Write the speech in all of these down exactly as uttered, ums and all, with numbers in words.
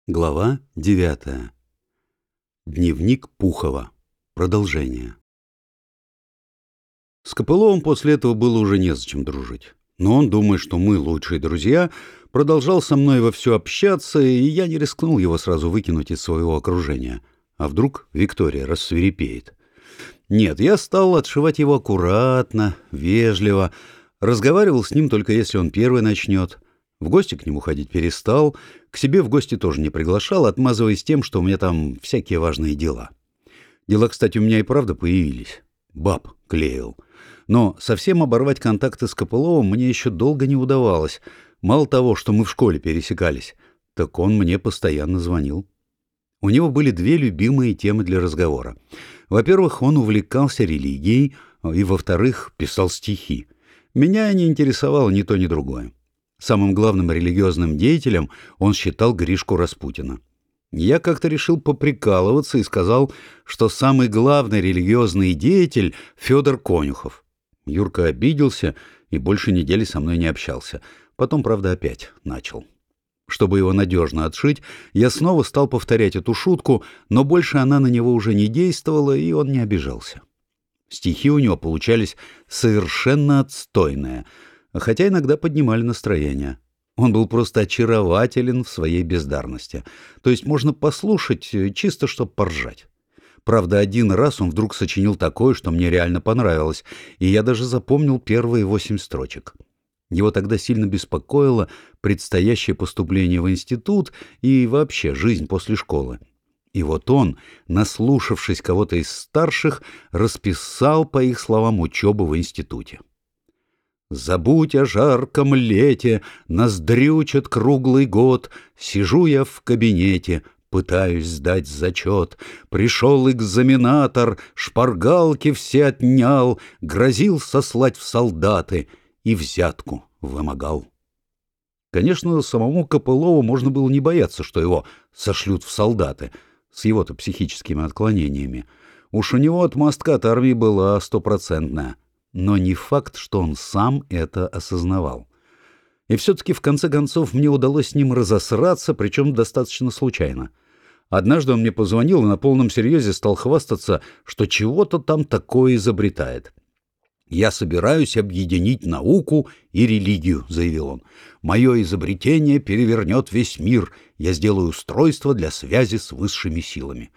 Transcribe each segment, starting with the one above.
Глава девятая. Дневник Пухова. Продолжение. С Копыловым после этого было уже незачем дружить. Но он, думая, что мы лучшие друзья, продолжал со мной вовсю общаться, и я не рискнул его сразу выкинуть из своего окружения. А вдруг Виктория рассвирепеет? Нет, я стал отшивать его аккуратно, вежливо, разговаривал с ним только если он первый начнет. В гости к нему ходить перестал, к себе в гости тоже не приглашал, отмазываясь тем, что у меня там всякие важные дела. Дела, кстати, у меня и правда появились. Баб клеил. Но совсем оборвать контакты с Копыловым мне еще долго не удавалось. Мало того, что мы в школе пересекались, так он мне постоянно звонил. У него были две любимые темы для разговора. Во-первых, он увлекался религией, и, во-вторых, писал стихи. Меня не интересовало ни то, ни другое. Самым главным религиозным деятелем он считал Гришку Распутина. Я как-то решил поприкалываться и сказал, что самый главный религиозный деятель — Федор Конюхов. Юрка обиделся и больше недели со мной не общался. Потом, правда, опять начал. Чтобы его надежно отшить, я снова стал повторять эту шутку, но больше она на него уже не действовала, и он не обижался. Стихи у него получались совершенно отстойные, хотя иногда поднимали настроение. Он был просто очарователен в своей бездарности. То есть можно послушать, чисто чтоб поржать. Правда, один раз он вдруг сочинил такое, что мне реально понравилось, и я даже запомнил первые восемь строчек. Его тогда сильно беспокоило предстоящее поступление в институт и вообще жизнь после школы. И вот он, наслушавшись кого-то из старших, расписал, по их словам, учебу в институте. «Забудь о жарком лете, нас дрючит круглый год, сижу я в кабинете, пытаюсь сдать зачет. Пришел экзаменатор, шпаргалки все отнял, грозил сослать в солдаты и взятку вымогал». Конечно, самому Копылову можно было не бояться, что его сошлют в солдаты, с его-то психическими отклонениями. Уж у него отмазка от армии была стопроцентная. Но не факт, что он сам это осознавал. И все-таки в конце концов мне удалось с ним разосраться, причем достаточно случайно. Однажды он мне позвонил и на полном серьезе стал хвастаться, что чего-то там такое изобретает. «Я собираюсь объединить науку и религию», — заявил он. «Мое изобретение перевернет весь мир. Я сделаю устройство для связи с высшими силами».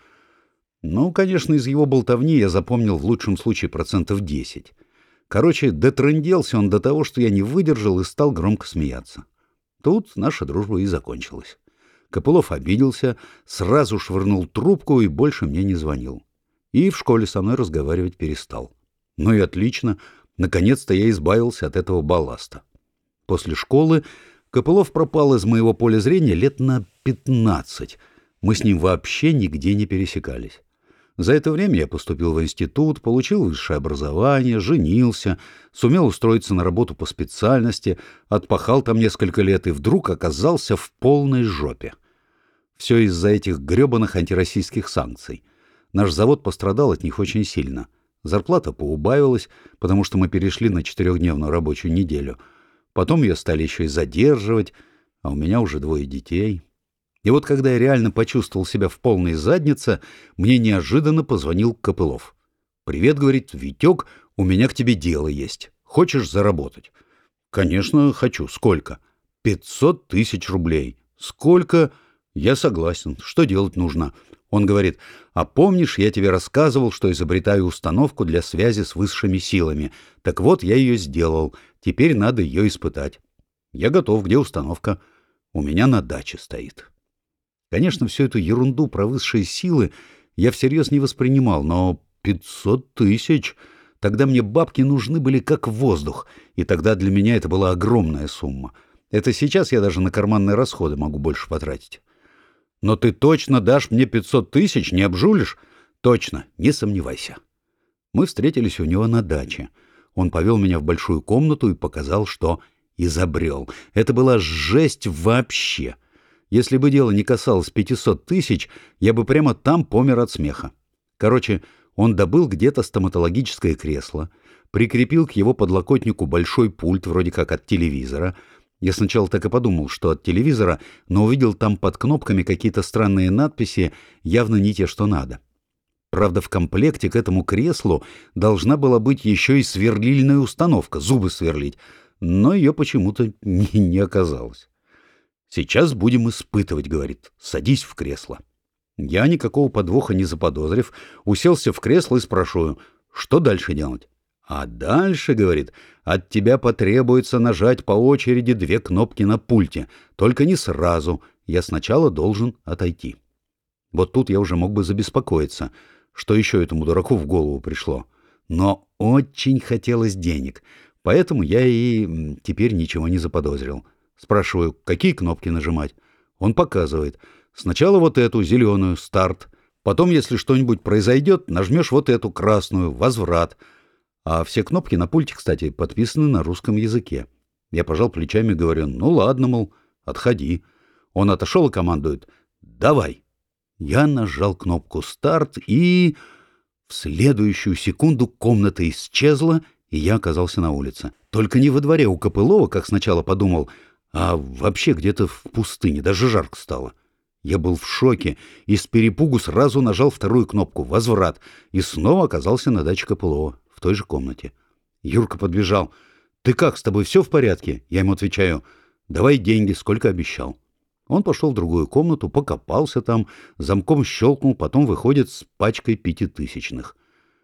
Ну, конечно, из его болтовни я запомнил в лучшем случае процентов десять. Короче, дотрынделся он до того, что я не выдержал и стал громко смеяться. Тут наша дружба и закончилась. Копылов обиделся, сразу швырнул трубку и больше мне не звонил. И в школе со мной разговаривать перестал. Ну и отлично, наконец-то я избавился от этого балласта. После школы Копылов пропал из моего поля зрения лет на пятнадцать. Мы с ним вообще нигде не пересекались. За это время я поступил в институт, получил высшее образование, женился, сумел устроиться на работу по специальности, отпахал там несколько лет и вдруг оказался в полной жопе. Все из-за этих гребаных антироссийских санкций. Наш завод пострадал от них очень сильно. Зарплата поубавилась, потому что мы перешли на четырехдневную рабочую неделю. Потом ее стали еще и задерживать, а у меня уже двое детей. И вот когда я реально почувствовал себя в полной заднице, мне неожиданно позвонил Копылов. «Привет, — говорит, — Витек, у меня к тебе дело есть. Хочешь заработать?» «Конечно, хочу. Сколько?» «Пятьсот тысяч рублей». «Сколько?» «Я согласен. Что делать нужно?» Он говорит: «А помнишь, я тебе рассказывал, что изобретаю установку для связи с высшими силами? Так вот, я ее сделал. Теперь надо ее испытать». «Я готов. Где установка?» «У меня на даче стоит». Конечно, всю эту ерунду про высшие силы я всерьез не воспринимал, но пятьсот тысяч... Тогда мне бабки нужны были как воздух, и тогда для меня это была огромная сумма. Это сейчас я даже на карманные расходы могу больше потратить. «Но ты точно дашь мне пятьсот тысяч, не обжулишь?» «Точно, не сомневайся». Мы встретились у него на даче. Он повел меня в большую комнату и показал, что изобрел. Это была жесть вообще. Если бы дело не касалось пятисот тысяч, я бы прямо там помер от смеха. Короче, он добыл где-то стоматологическое кресло, прикрепил к его подлокотнику большой пульт, вроде как от телевизора, Я сначала так и подумал, что от телевизора, но увидел там под кнопками какие-то странные надписи, явно не те, что надо. Правда, в комплекте к этому креслу должна была быть еще и сверлильная установка, зубы сверлить, но ее почему-то не, не оказалось. «Сейчас будем испытывать», — говорит, — «садись в кресло». Я, никакого подвоха не заподозрив, уселся в кресло и спрашиваю, что дальше делать? А дальше, говорит, от тебя потребуется нажать по очереди две кнопки на пульте, только не сразу, я сначала должен отойти. Вот тут я уже мог бы забеспокоиться, что еще этому дураку в голову пришло. Но очень хотелось денег, поэтому я и теперь ничего не заподозрил. Спрашиваю, какие кнопки нажимать? Он показывает. Сначала вот эту, зеленую, старт. Потом, если что-нибудь произойдет, нажмешь вот эту, красную, возврат. А все кнопки на пульте, кстати, подписаны на русском языке. Я пожал плечами и говорю, ну ладно, мол, отходи. Он отошел и командует, давай. Я нажал кнопку «Старт», и в следующую секунду комната исчезла, и я оказался на улице. Только не во дворе у Копылова, как сначала подумал, а вообще где-то в пустыне, даже жарко стало. Я был в шоке и с перепугу сразу нажал вторую кнопку «Возврат» и снова оказался на даче Копылова, в той же комнате. Юрка подбежал. «Ты как, с тобой все в порядке?» Я ему отвечаю, «Давай деньги, сколько обещал». Он пошел в другую комнату, покопался там, замком щелкнул, потом выходит с пачкой пятитысячных.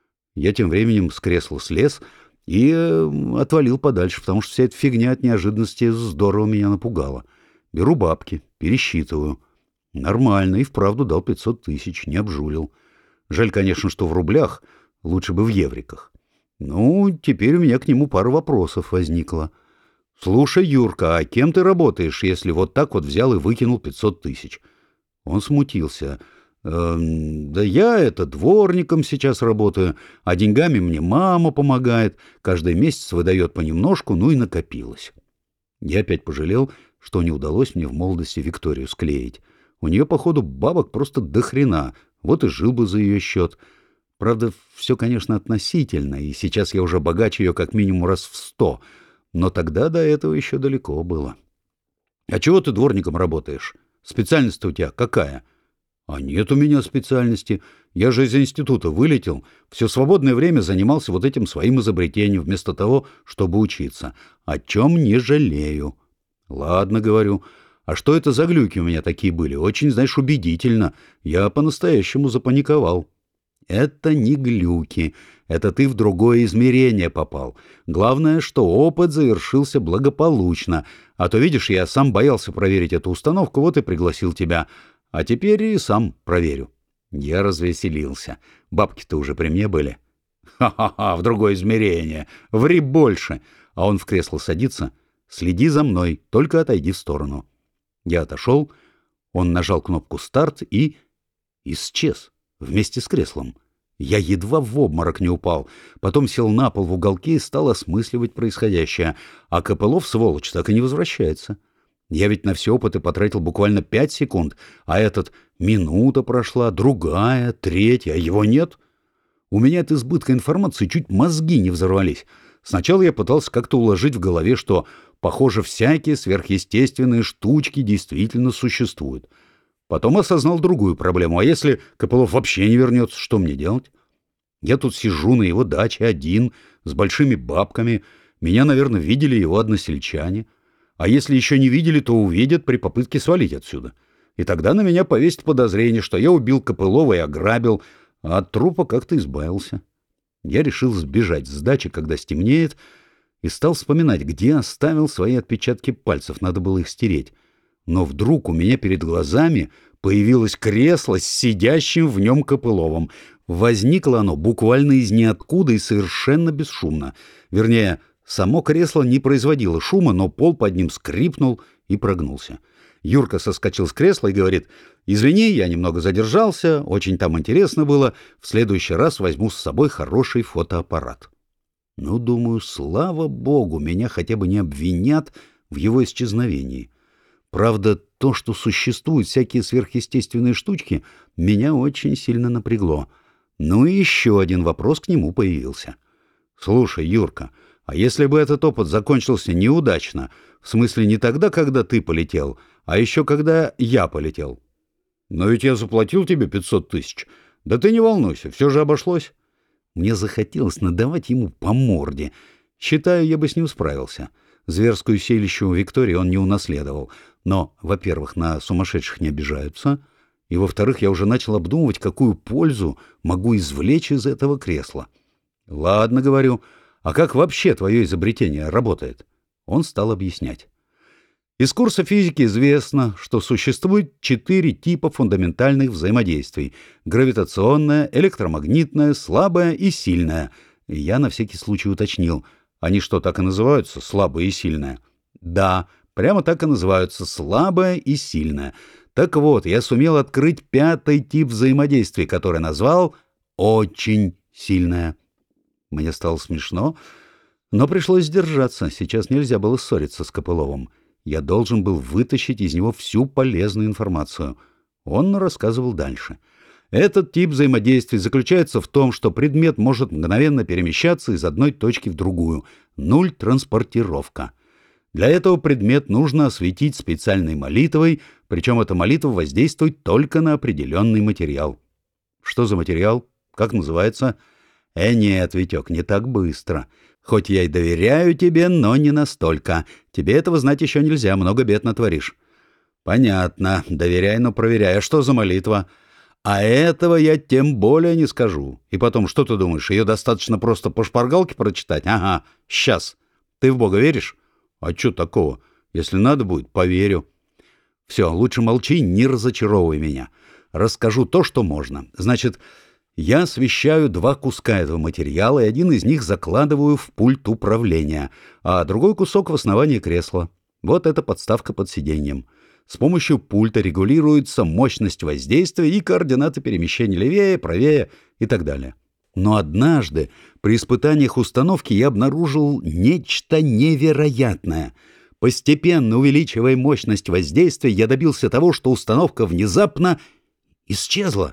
Я тем временем с кресла слез и э, отвалил подальше, потому что вся эта фигня от неожиданности здорово меня напугала. Беру бабки, пересчитываю. Нормально, и вправду дал пятьсот тысяч, не обжулил. Жаль, конечно, что в рублях, лучше бы в евриках. Ну, теперь у меня к нему пара вопросов возникла. «Слушай, Юрка, а кем ты работаешь, если вот так вот взял и выкинул пятьсот тысяч?» Он смутился. «Эм, да я это дворником сейчас работаю, а деньгами мне мама помогает, каждый месяц выдает понемножку, ну и накопилось». Я опять пожалел, что не удалось мне в молодости Викторию склеить. У нее, походу, бабок просто до хрена, вот и жил бы за ее счет. Правда, все, конечно, относительно, и сейчас я уже богаче ее как минимум раз в сто, но тогда до этого еще далеко было. «А чего ты дворником работаешь? Специальность-то у тебя какая?» «А нет у меня специальности. Я же из института вылетел. Все свободное время занимался вот этим своим изобретением, вместо того, чтобы учиться. О чем не жалею». «Ладно, — говорю, — а что это за глюки у меня такие были? Очень, знаешь, убедительно. Я по-настоящему запаниковал». «Это не глюки. Это ты в другое измерение попал. Главное, что опыт завершился благополучно. А то, видишь, я сам боялся проверить эту установку, вот и пригласил тебя. А теперь и сам проверю». Я развеселился. Бабки-то уже при мне были. «Ха-ха-ха, в другое измерение. Ври больше». А он в кресло садится. «Следи за мной, только отойди в сторону». Я отошел, он нажал кнопку «Старт» и исчез вместе с креслом. Я едва в обморок не упал, потом сел на пол в уголке и стал осмысливать происходящее, а Копылов, сволочь, так и не возвращается. Я ведь на все опыты потратил буквально пять секунд, а этот минута прошла, другая, третья, а его нет. У меня от избытка информации чуть мозги не взорвались. Сначала я пытался как-то уложить в голове, что, похоже, всякие сверхъестественные штучки действительно существуют. Потом осознал другую проблему. А если Копылов вообще не вернется, что мне делать? Я тут сижу на его даче один, с большими бабками. Меня, наверное, видели его односельчане. А если еще не видели, то увидят при попытке свалить отсюда. И тогда на меня повесит подозрение, что я убил Копылова и ограбил, а от трупа как-то избавился. Я решил сбежать с дачи, когда стемнеет, и стал вспоминать, где оставил свои отпечатки пальцев, надо было их стереть. Но вдруг у меня перед глазами появилось кресло с сидящим в нем Копыловым. Возникло оно буквально из ниоткуда и совершенно бесшумно. Вернее, само кресло не производило шума, но пол под ним скрипнул и прогнулся. Юрка соскочил с кресла и говорит: «Извини, я немного задержался, очень там интересно было, в следующий раз возьму с собой хороший фотоаппарат». Ну, думаю, слава богу, меня хотя бы не обвинят в его исчезновении. Правда, то, что существуют всякие сверхъестественные штучки, меня очень сильно напрягло. Ну и еще один вопрос к нему появился. «Слушай, Юрка, А если бы этот опыт закончился неудачно, в смысле не тогда, когда ты полетел, а еще когда я полетел? Но ведь я заплатил тебе пятьсот тысяч. Да ты не волнуйся, все же обошлось. Мне захотелось надавать ему по морде. Считаю, я бы с ним справился. Зверскую селищу Виктории он не унаследовал. Но, во-первых, на сумасшедших не обижаются, и, во-вторых, я уже начал обдумывать, какую пользу могу извлечь из этого кресла. Ладно, говорю, а как вообще твое изобретение работает? Он стал объяснять. Из курса физики известно, что существует четыре типа фундаментальных взаимодействий: гравитационное, электромагнитное, слабое и сильное. И я на всякий случай уточнил: они что, так и называются, слабое и сильное? Да, прямо так и называются, слабое и сильное. Так вот, я сумел открыть пятый тип взаимодействий, который назвал очень сильное. Мне стало смешно, но пришлось сдержаться. Сейчас нельзя было ссориться с Копыловым. Я должен был вытащить из него всю полезную информацию. Он рассказывал дальше. Этот тип взаимодействия заключается в том, что предмет может мгновенно перемещаться из одной точки в другую. Нуль транспортировка. Для этого предмет нужно осветить специальной молитвой, причем эта молитва воздействует только на определенный материал. Что за материал? Как называется? Э, нет, Витек, не так быстро. Хоть я и доверяю тебе, но не настолько. Тебе этого знать еще нельзя, много бед натворишь. Понятно. Доверяй, но проверяй. А что за молитва? А этого я тем более не скажу. И потом, что ты думаешь, ее достаточно просто по шпаргалке прочитать? Ага, сейчас. Ты в Бога веришь? А что такого? Если надо будет, поверю. Все, лучше молчи, не разочаровывай меня. Расскажу то, что можно. Значит, я освещаю два куска этого материала, и один из них закладываю в пульт управления, а другой кусок в основании кресла. Вот эта подставка под сиденьем. С помощью пульта регулируется мощность воздействия и координаты перемещения левее, правее и так далее. Но однажды при испытаниях установки я обнаружил нечто невероятное. Постепенно увеличивая мощность воздействия, я добился того, что установка внезапно исчезла.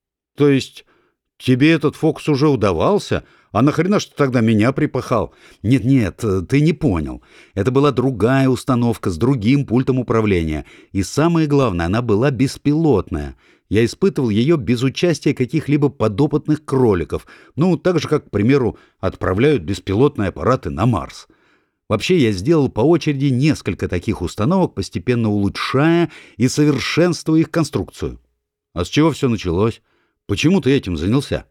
То есть тебе этот фокус уже удавался? А нахрена что тогда меня припахал? Нет-нет, ты не понял. Это была другая установка с другим пультом управления. И самое главное, она была беспилотная. Я испытывал ее без участия каких-либо подопытных кроликов. Ну, так же, как, к примеру, отправляют беспилотные аппараты на Марс. Вообще, я сделал по очереди несколько таких установок, постепенно улучшая и совершенствуя их конструкцию. А с чего все началось? Почему ты этим занялся?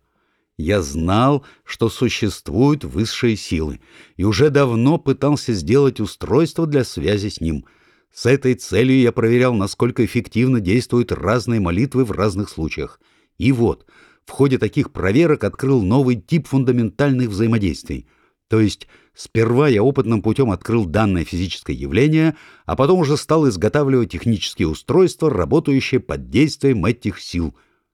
Я знал, что существуют высшие силы, и уже давно пытался сделать устройство для связи с ним. С этой целью я проверял, насколько эффективно действуют разные молитвы в разных случаях. И вот, в ходе таких проверок открыл новый тип фундаментальных взаимодействий. То есть, сперва я опытным путем открыл данное физическое явление, а потом уже стал изготавливать технические устройства, работающие под действием этих сил.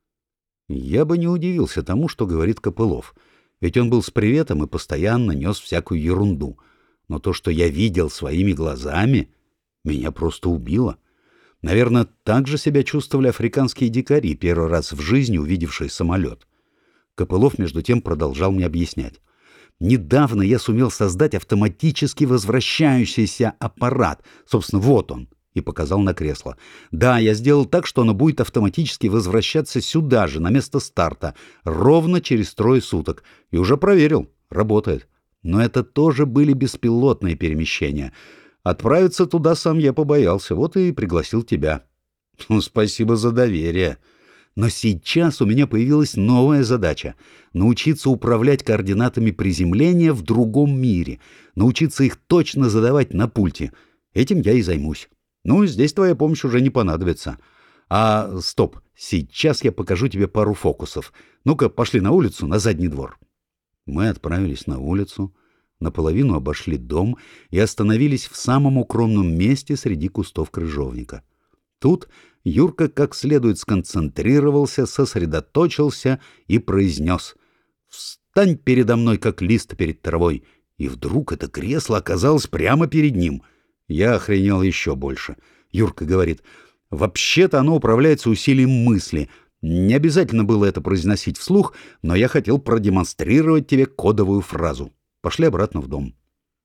Я бы не удивился тому, что говорит Копылов, ведь он был с приветом и постоянно нес всякую ерунду. Но то, что я видел своими глазами, меня просто убило. Наверное, так же себя чувствовали африканские дикари, первый раз в жизни увидевшие самолет. Копылов, между тем, продолжал мне объяснять. Недавно я сумел создать автоматически возвращающийся аппарат. Собственно, вот он. И показал на кресло. Да, я сделал так, что оно будет автоматически возвращаться сюда же, на место старта, ровно через трое суток. И уже проверил. Работает. Но это тоже были беспилотные перемещения. Отправиться туда сам я побоялся. Вот и пригласил тебя. Ну, спасибо за доверие. Но сейчас у меня появилась новая задача — научиться управлять координатами приземления в другом мире, научиться их точно задавать на пульте. Этим я и займусь. Ну, здесь твоя помощь уже не понадобится. А, стоп, сейчас я покажу тебе пару фокусов. Ну-ка, пошли на улицу, на задний двор. Мы отправились на улицу, наполовину обошли дом и остановились в самом укромном месте среди кустов крыжовника. Тут Юрка как следует сконцентрировался, сосредоточился и произнес: «Встань передо мной, как лист перед травой». И вдруг это кресло оказалось прямо перед ним. Я охренел еще больше. Юрка говорит: «Вообще-то оно управляется усилием мысли. Не обязательно было это произносить вслух, но я хотел продемонстрировать тебе кодовую фразу. Пошли обратно в дом».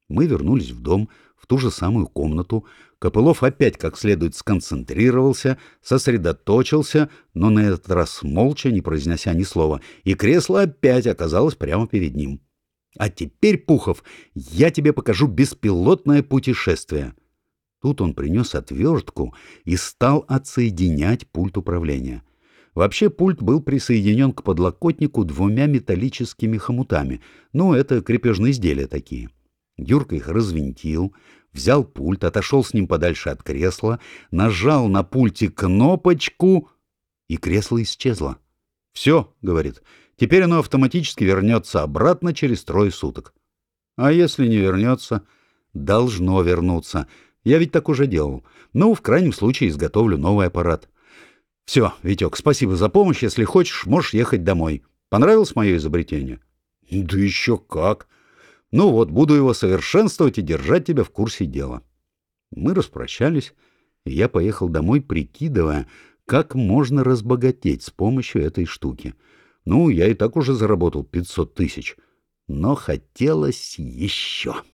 Мы вернулись в дом, в ту же самую комнату. Копылов опять как следует сконцентрировался, сосредоточился, но на этот раз молча, не произнеся ни слова, и кресло опять оказалось прямо перед ним. «А теперь, Пухов, я тебе покажу беспилотное путешествие». Тут он принес отвертку и стал отсоединять пульт управления. Вообще пульт был присоединен к подлокотнику двумя металлическими хомутами. Ну, это крепежные изделия такие. Юрка их развинтил, взял пульт, отошел с ним подальше от кресла, нажал на пульте кнопочку, и кресло исчезло. «Все», — говорит, — «теперь оно автоматически вернется обратно через трое суток». А если не вернется? Должно вернуться. Я ведь так уже делал. Ну, в крайнем случае, изготовлю новый аппарат. Все, Витек, спасибо за помощь. Если хочешь, можешь ехать домой. Понравилось мое изобретение? Да еще как. Ну вот, буду его совершенствовать и держать тебя в курсе дела. Мы распрощались, и я поехал домой, прикидывая, как можно разбогатеть с помощью этой штуки. Ну, я и так уже заработал пятьсот тысяч, но хотелось еще.